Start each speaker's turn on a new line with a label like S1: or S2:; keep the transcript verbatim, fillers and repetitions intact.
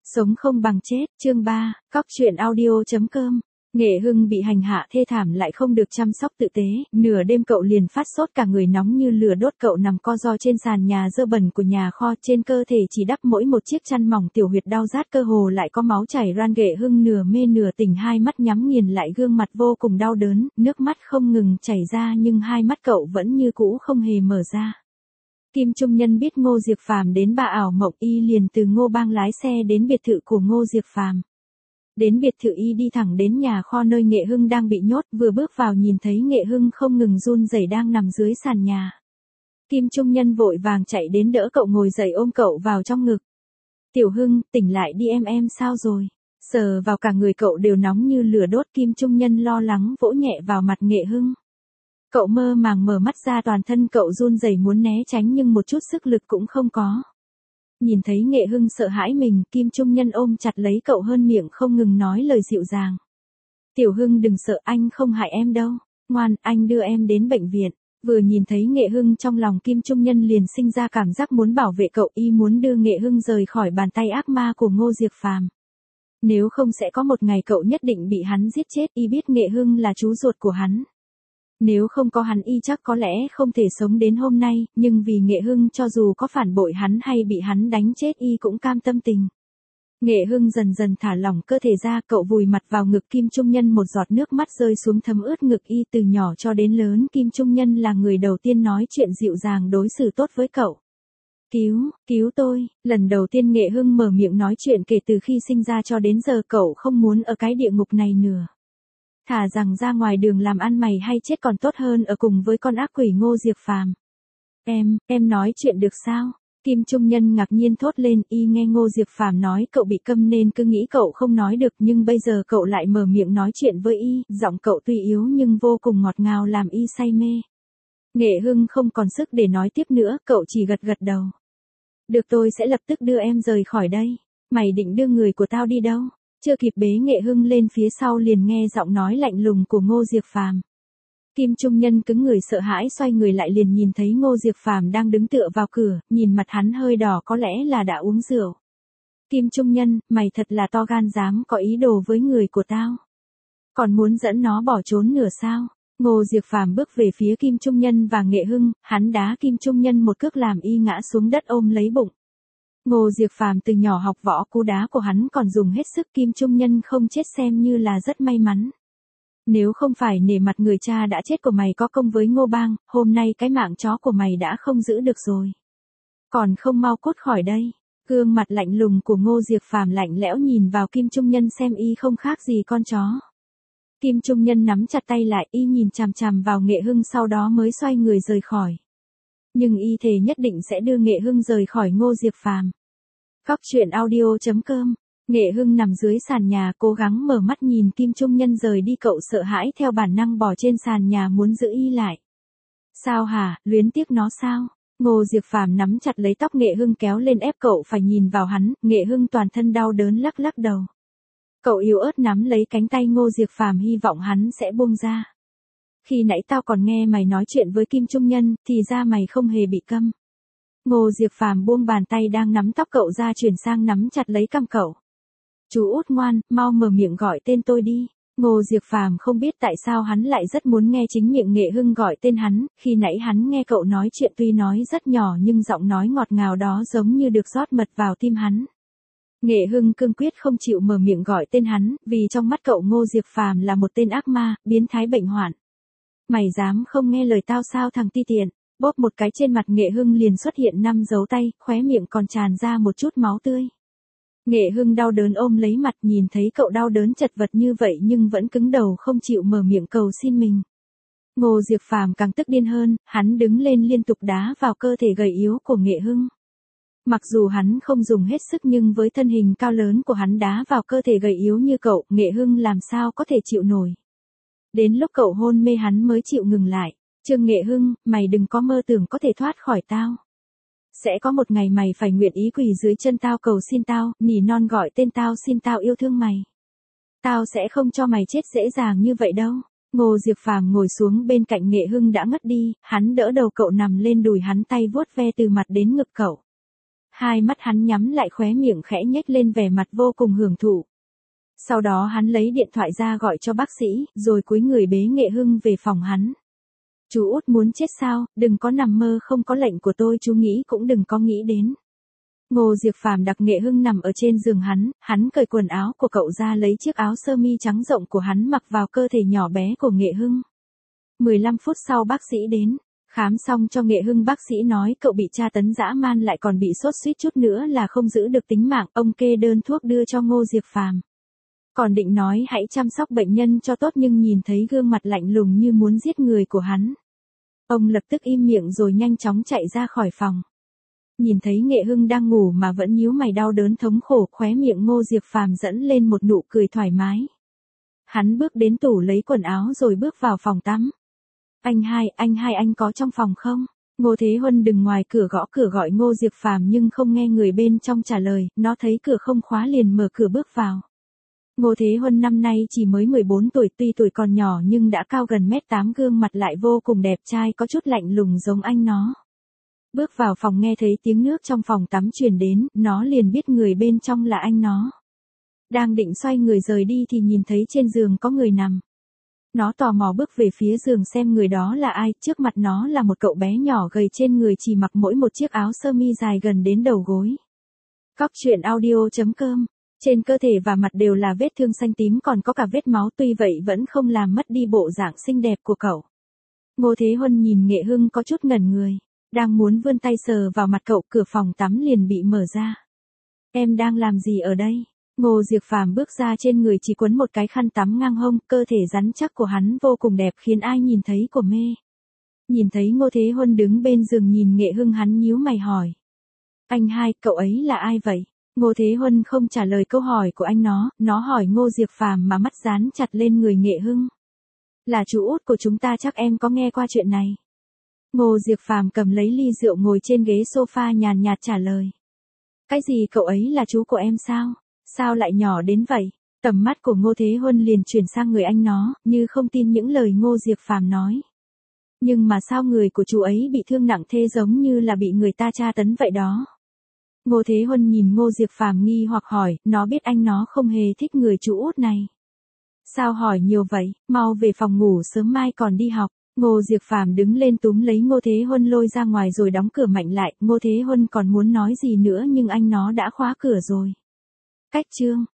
S1: Sống không bằng chết, chương ba, cóc truyện audio.com. Nghệ Hưng bị hành hạ thê thảm lại không được chăm sóc tử tế, nửa đêm cậu liền phát sốt cả người nóng như lửa đốt, cậu nằm co ro trên sàn nhà dơ bẩn của nhà kho, trên cơ thể chỉ đắp mỗi một chiếc chăn mỏng, tiểu huyệt đau rát, cơ hồ lại có máu chảy ran. Nghệ Hưng nửa mê nửa tỉnh, hai mắt nhắm nghiền lại, gương mặt vô cùng đau đớn, nước mắt không ngừng chảy ra nhưng hai mắt cậu vẫn như cũ không hề mở ra. Kim Trung Nhân biết Ngô Diệp Phàm đến bà ảo mộng, y liền từ Ngô Bang lái xe đến biệt thự của Ngô Diệp Phàm. Đến biệt thự y đi thẳng đến nhà kho nơi Nghệ Hưng đang bị nhốt, vừa bước vào nhìn thấy Nghệ Hưng không ngừng run rẩy đang nằm dưới sàn nhà. Kim Trung Nhân vội vàng chạy đến đỡ cậu ngồi dậy, ôm cậu vào trong ngực. Tiểu Hưng, tỉnh lại đi em, em sao rồi? Sờ vào cả người cậu đều nóng như lửa đốt. Kim Trung Nhân lo lắng vỗ nhẹ vào mặt Nghệ Hưng. Cậu mơ màng mở mắt ra, toàn thân cậu run rẩy muốn né tránh nhưng một chút sức lực cũng không có. Nhìn thấy Nghệ Hưng sợ hãi mình, Kim Trung Nhân ôm chặt lấy cậu hơn miệng không ngừng nói lời dịu dàng. Tiểu Hưng đừng sợ, anh không hại em đâu. Ngoan, anh đưa em đến bệnh viện. Vừa nhìn thấy Nghệ Hưng, trong lòng Kim Trung Nhân liền sinh ra cảm giác muốn bảo vệ cậu, y muốn đưa Nghệ Hưng rời khỏi bàn tay ác ma của Ngô Diệp Phàm. Nếu không sẽ có một ngày cậu nhất định bị hắn giết chết, y biết Nghệ Hưng là chú ruột của hắn. Nếu không có hắn y chắc có lẽ không thể sống đến hôm nay, nhưng vì Nghệ Hưng cho dù có phản bội hắn hay bị hắn đánh chết y cũng cam tâm tình. Nghệ Hưng dần dần thả lỏng cơ thể ra, cậu vùi mặt vào ngực Kim Trung Nhân, một giọt nước mắt rơi xuống thấm ướt ngực y. Từ nhỏ cho đến lớn, Kim Trung Nhân là người đầu tiên nói chuyện dịu dàng, đối xử tốt với cậu. Cứu, cứu tôi, lần đầu tiên Nghệ Hưng mở miệng nói chuyện kể từ khi sinh ra cho đến giờ, cậu không muốn ở cái địa ngục này nữa. Thà rằng ra ngoài đường làm ăn mày hay chết còn tốt hơn ở cùng với con ác quỷ Ngô Diệp Phàm. Em, em nói chuyện được sao? Kim Trung Nhân ngạc nhiên thốt lên, y nghe Ngô Diệp Phàm nói cậu bị câm nên cứ nghĩ cậu không nói được, nhưng bây giờ cậu lại mở miệng nói chuyện với y, giọng cậu tuy yếu nhưng vô cùng ngọt ngào làm y say mê. Nghệ Hưng không còn sức để nói tiếp nữa, cậu chỉ gật gật đầu. Được, tôi sẽ lập tức đưa em rời khỏi đây. Mày định đưa người của tao đi đâu? Chưa kịp bế Nghệ Hưng lên phía sau liền nghe giọng nói lạnh lùng của Ngô Diệp Phàm. Kim Trung Nhân cứng người sợ hãi xoay người lại liền nhìn thấy Ngô Diệp Phàm đang đứng tựa vào cửa, nhìn mặt hắn hơi đỏ, có lẽ là đã uống rượu. Kim Trung Nhân, mày thật là to gan, dám có ý đồ với người của tao. Còn muốn dẫn nó bỏ trốn nữa sao? Ngô Diệp Phàm bước về phía Kim Trung Nhân và Nghệ Hưng, hắn đá Kim Trung Nhân một cước làm y ngã xuống đất ôm lấy bụng. Ngô Diệp Phàm từ nhỏ học võ, cú đá của hắn còn dùng hết sức, Kim Trung Nhân không chết xem như là rất may mắn. Nếu không phải nể mặt người cha đã chết của mày có công với Ngô Bang, hôm nay cái mạng chó của mày đã không giữ được rồi. Còn không mau cút khỏi đây. Gương mặt lạnh lùng của Ngô Diệp Phàm lạnh lẽo nhìn vào Kim Trung Nhân xem y không khác gì con chó. Kim Trung Nhân nắm chặt tay lại, y nhìn chằm chằm vào Nghệ Hưng sau đó mới xoay người rời khỏi. Nhưng y thề nhất định sẽ đưa Nghệ Hưng rời khỏi Ngô Diệp Phàm. Cóc truyện audio.com. Nghệ Hưng nằm dưới sàn nhà cố gắng mở mắt nhìn Kim Trung Nhân rời đi, cậu sợ hãi theo bản năng bò trên sàn nhà muốn giữ y lại. Sao hả, luyến tiếc nó sao? Ngô Diệp Phàm nắm chặt lấy tóc Nghệ Hưng kéo lên ép cậu phải nhìn vào hắn, Nghệ Hưng toàn thân đau đớn lắc lắc đầu. Cậu yếu ớt nắm lấy cánh tay Ngô Diệp Phàm hy vọng hắn sẽ buông ra. Khi nãy tao còn nghe mày nói chuyện với Kim Trung Nhân, thì ra mày không hề bị câm. Ngô Diệp Phàm buông bàn tay đang nắm tóc cậu ra chuyển sang nắm chặt lấy cằm cậu. Chú út ngoan, mau mở miệng gọi tên tôi đi. Ngô Diệp Phàm không biết tại sao hắn lại rất muốn nghe chính miệng Nghệ Hưng gọi tên hắn, khi nãy hắn nghe cậu nói chuyện tuy nói rất nhỏ nhưng giọng nói ngọt ngào đó giống như được rót mật vào tim hắn. Nghệ Hưng cương quyết không chịu mở miệng gọi tên hắn, vì trong mắt cậu Ngô Diệp Phàm là một tên ác ma, biến thái bệnh hoạn. Mày dám không nghe lời tao sao thằng ti tiện? Bóp một cái trên mặt Nghệ Hưng liền xuất hiện năm dấu tay, khóe miệng còn tràn ra một chút máu tươi. Nghệ Hưng đau đớn ôm lấy mặt, nhìn thấy cậu đau đớn chật vật như vậy nhưng vẫn cứng đầu không chịu mở miệng cầu xin mình. Ngô Diệp Phàm càng tức điên hơn, hắn đứng lên liên tục đá vào cơ thể gầy yếu của Nghệ Hưng. Mặc dù hắn không dùng hết sức nhưng với thân hình cao lớn của hắn đá vào cơ thể gầy yếu như cậu, Nghệ Hưng làm sao có thể chịu nổi. Đến lúc cậu hôn mê hắn mới chịu ngừng lại. Trương Nghệ Hưng, mày đừng có mơ tưởng có thể thoát khỏi tao. Sẽ có một ngày mày phải nguyện ý quỳ dưới chân tao cầu xin tao, nỉ non gọi tên tao xin tao yêu thương mày. Tao sẽ không cho mày chết dễ dàng như vậy đâu. Ngô Diệp Phàm ngồi xuống bên cạnh Nghệ Hưng đã ngất đi, hắn đỡ đầu cậu nằm lên đùi hắn, tay vuốt ve từ mặt đến ngực cậu. Hai mắt hắn nhắm lại, khóe miệng khẽ nhếch lên vẻ mặt vô cùng hưởng thụ. Sau đó hắn lấy điện thoại ra gọi cho bác sĩ, rồi cúi người bế Nghệ Hưng về phòng hắn. Chú út muốn chết sao, đừng có nằm mơ, không có lệnh của tôi chú nghĩ cũng đừng có nghĩ đến. Ngô Diệp Phàm đặt Nghệ Hưng nằm ở trên giường hắn, hắn cởi quần áo của cậu ra, lấy chiếc áo sơ mi trắng rộng của hắn mặc vào cơ thể nhỏ bé của Nghệ Hưng. mười lăm phút sau bác sĩ đến, khám xong cho Nghệ Hưng, bác sĩ nói cậu bị tra tấn dã man, lại còn bị sốt suýt chút nữa là không giữ được tính mạng. Ông kê đơn thuốc đưa cho Ngô Diệp Phàm. Còn định nói hãy chăm sóc bệnh nhân cho tốt, nhưng nhìn thấy gương mặt lạnh lùng như muốn giết người của hắn, ông lập tức im miệng rồi nhanh chóng chạy ra khỏi phòng. Nhìn thấy Nghệ Hưng đang ngủ mà vẫn nhíu mày đau đớn thống khổ, khóe miệng Ngô Diệp Phàm dẫn lên một nụ cười thoải mái. Hắn bước đến tủ lấy quần áo rồi bước vào phòng tắm. Anh hai, anh hai anh có trong phòng không? Ngô Thế Huân đứng ngoài cửa gõ cửa gọi Ngô Diệp Phàm nhưng không nghe người bên trong trả lời, nó thấy cửa không khóa liền mở cửa bước vào. Ngô Thế Huân năm nay chỉ mới mười bốn tuổi, tuy tuổi còn nhỏ nhưng đã cao gần mét tám, gương mặt lại vô cùng đẹp trai, có chút lạnh lùng giống anh nó. Bước vào phòng nghe thấy tiếng nước trong phòng tắm truyền đến, nó liền biết người bên trong là anh nó. Đang định xoay người rời đi thì nhìn thấy trên giường có người nằm. Nó tò mò bước về phía giường xem người đó là ai, trước mặt nó là một cậu bé nhỏ gầy, trên người chỉ mặc mỗi một chiếc áo sơ mi dài gần đến đầu gối. Cóc truyện audio chấm com. Trên cơ thể và mặt đều là vết thương xanh tím, còn có cả vết máu, tuy vậy vẫn không làm mất đi bộ dạng xinh đẹp của cậu. Ngô Thế Huân nhìn Nghệ Hưng có chút ngẩn người, đang muốn vươn tay sờ vào mặt cậu, cửa phòng tắm liền bị mở ra. Em đang làm gì ở đây? Ngô Diệp Phàm bước ra, trên người chỉ quấn một cái khăn tắm ngang hông, cơ thể rắn chắc của hắn vô cùng đẹp khiến ai nhìn thấy của mê. Nhìn thấy Ngô Thế Huân đứng bên giường nhìn Nghệ Hưng, hắn nhíu mày hỏi. Anh hai, cậu ấy là ai vậy? Ngô Thế Huân không trả lời câu hỏi của anh nó, nó hỏi Ngô Diệp Phàm mà mắt dán chặt lên người Nghệ Hưng. Là chú út của chúng ta, chắc em có nghe qua chuyện này. Ngô Diệp Phàm cầm lấy ly rượu ngồi trên ghế sofa nhàn nhạt trả lời. Cái gì, cậu ấy là chú của em sao? Sao lại nhỏ đến vậy? Tầm mắt của Ngô Thế Huân liền chuyển sang người anh nó, như không tin những lời Ngô Diệp Phàm nói. Nhưng mà sao người của chú ấy bị thương nặng thế, giống như là bị người ta tra tấn vậy đó. Ngô Thế Huân nhìn Ngô Diệp Phàm nghi hoặc hỏi, nó biết anh nó không hề thích người chú út này. Sao hỏi nhiều vậy, mau về phòng ngủ sớm mai còn đi học. Ngô Diệp Phàm đứng lên túm lấy Ngô Thế Huân lôi ra ngoài rồi đóng cửa mạnh lại. Ngô Thế Huân còn muốn nói gì nữa nhưng anh nó đã khóa cửa rồi. Cách chương